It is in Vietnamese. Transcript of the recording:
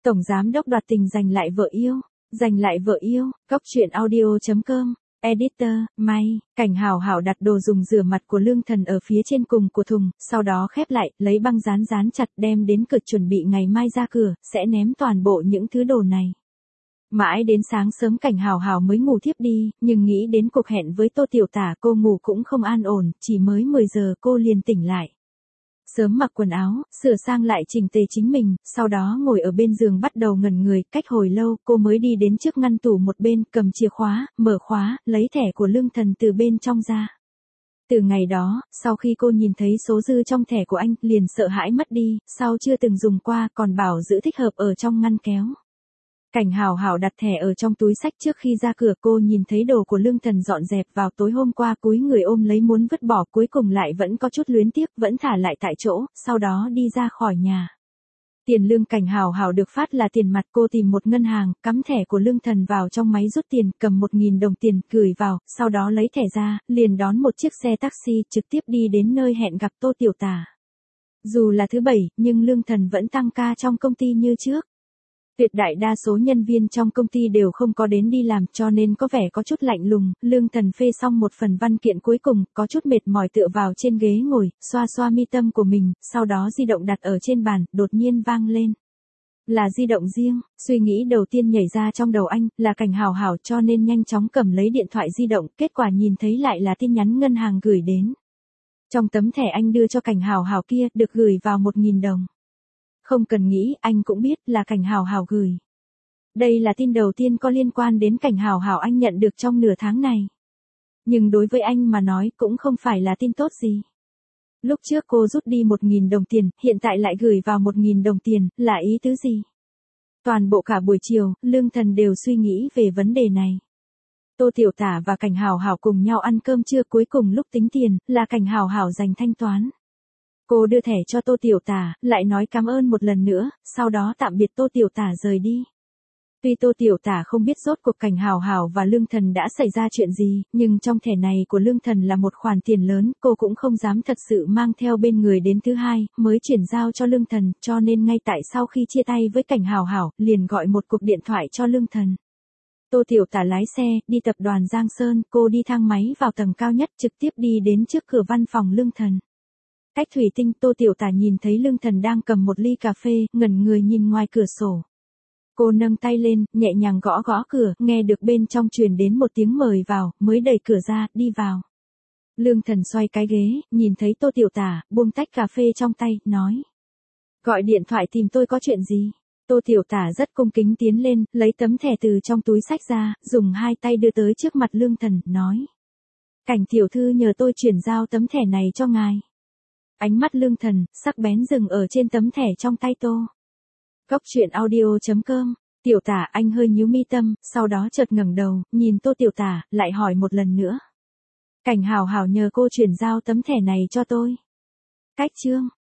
Tổng giám đốc đoạt tình giành lại vợ yêu. Giành lại vợ yêu, Cóc truyện audio.com. Editor, May, Cảnh Hào Hào đặt đồ dùng rửa mặt của Lương Thần ở phía trên cùng của thùng, sau đó khép lại, lấy băng dán chặt đem đến cửa chuẩn bị ngày mai ra cửa, sẽ ném toàn bộ những thứ đồ này. Mãi đến sáng sớm Cảnh Hào Hào mới ngủ thiếp đi, nhưng nghĩ đến cuộc hẹn với Tô Tiểu Tả cô ngủ cũng không an ổn, chỉ mới 10 giờ cô liền tỉnh lại. Sớm mặc quần áo, sửa sang lại chỉnh tề chính mình, sau đó ngồi ở bên giường bắt đầu ngẩn người, cách hồi lâu cô mới đi đến trước ngăn tủ một bên, cầm chìa khóa, mở khóa, lấy thẻ của Lương Thần từ bên trong ra. Từ ngày đó, sau khi cô nhìn thấy số dư trong thẻ của anh, liền sợ hãi mất đi, sau chưa từng dùng qua, còn bảo giữ thích hợp ở trong ngăn kéo. Cảnh Hào Hào đặt thẻ ở trong túi xách trước khi ra cửa, cô nhìn thấy đồ của Lương Thần dọn dẹp vào tối hôm qua, cúi người ôm lấy muốn vứt bỏ, cuối cùng lại vẫn có chút luyến tiếc, vẫn thả lại tại chỗ, sau đó đi ra khỏi nhà. Tiền lương Cảnh Hào Hào được phát là tiền mặt, cô tìm một ngân hàng, cắm thẻ của Lương Thần vào trong máy rút tiền, cầm 1.000 đồng tiền, gửi vào, sau đó lấy thẻ ra, liền đón một chiếc xe taxi, trực tiếp đi đến nơi hẹn gặp Tô Tiểu Tả. Dù là thứ bảy, nhưng Lương Thần vẫn tăng ca trong công ty như trước. Tuyệt đại đa số nhân viên trong công ty đều không có đến đi làm, cho nên có vẻ có chút lạnh lùng. Lương Thần phê xong một phần văn kiện cuối cùng, có chút mệt mỏi tựa vào trên ghế ngồi, xoa xoa mi tâm của mình, sau đó di động đặt ở trên bàn, đột nhiên vang lên. Là di động riêng, suy nghĩ đầu tiên nhảy ra trong đầu anh, là Cảnh Hào Hào, cho nên nhanh chóng cầm lấy điện thoại di động, kết quả nhìn thấy lại là tin nhắn ngân hàng gửi đến. Trong tấm thẻ anh đưa cho Cảnh Hào Hào kia, được gửi vào 1.000 đồng. Không cần nghĩ, anh cũng biết là Cảnh Hào Hào gửi. Đây là tin đầu tiên có liên quan đến Cảnh Hào Hào anh nhận được trong nửa tháng này. Nhưng đối với anh mà nói cũng không phải là tin tốt gì. Lúc trước cô rút đi 1.000 đồng tiền, hiện tại lại gửi vào 1.000 đồng tiền, là ý tứ gì? Toàn bộ cả buổi chiều, Lương Thần đều suy nghĩ về vấn đề này. Tô Tiểu Tả và Cảnh Hào Hào cùng nhau ăn cơm trưa, cuối cùng lúc tính tiền, là Cảnh Hào Hào dành thanh toán. Cô đưa thẻ cho Tô Tiểu Tả, lại nói cảm ơn một lần nữa, sau đó tạm biệt Tô Tiểu Tả rời đi. Tuy Tô Tiểu Tả không biết rốt cuộc Cảnh Hào Hào và Lương Thần đã xảy ra chuyện gì, nhưng trong thẻ này của Lương Thần là một khoản tiền lớn, cô cũng không dám thật sự mang theo bên người đến thứ hai, mới chuyển giao cho Lương Thần, cho nên ngay tại sau khi chia tay với Cảnh Hào Hào, liền gọi một cuộc điện thoại cho Lương Thần. Tô Tiểu Tả lái xe, đi tập đoàn Giang Sơn, cô đi thang máy vào tầng cao nhất, trực tiếp đi đến trước cửa văn phòng Lương Thần. Cách thủy tinh, Tô Tiểu Tả nhìn thấy Lương Thần đang cầm một ly cà phê, ngẩn người nhìn ngoài cửa sổ. Cô nâng tay lên, nhẹ nhàng gõ gõ cửa, nghe được bên trong truyền đến một tiếng mời vào, mới đẩy cửa ra, đi vào. Lương Thần xoay cái ghế, nhìn thấy Tô Tiểu Tả, buông tách cà phê trong tay, nói. Gọi điện thoại tìm tôi có chuyện gì? Tô Tiểu Tả rất cung kính tiến lên, lấy tấm thẻ từ trong túi xách ra, dùng hai tay đưa tới trước mặt Lương Thần, nói. Cảnh tiểu thư nhờ tôi chuyển giao tấm thẻ này cho ngài. Ánh mắt Lương Thần, sắc bén dừng ở trên tấm thẻ trong tay Tô. Cóc truyện audio.com. Tiểu Tả, anh hơi nhíu mi tâm, sau đó chợt ngẩng đầu, nhìn Tô Tiểu Tả, lại hỏi một lần nữa. Cảnh Hào Hào nhờ cô chuyển giao tấm thẻ này cho tôi. Cách chương.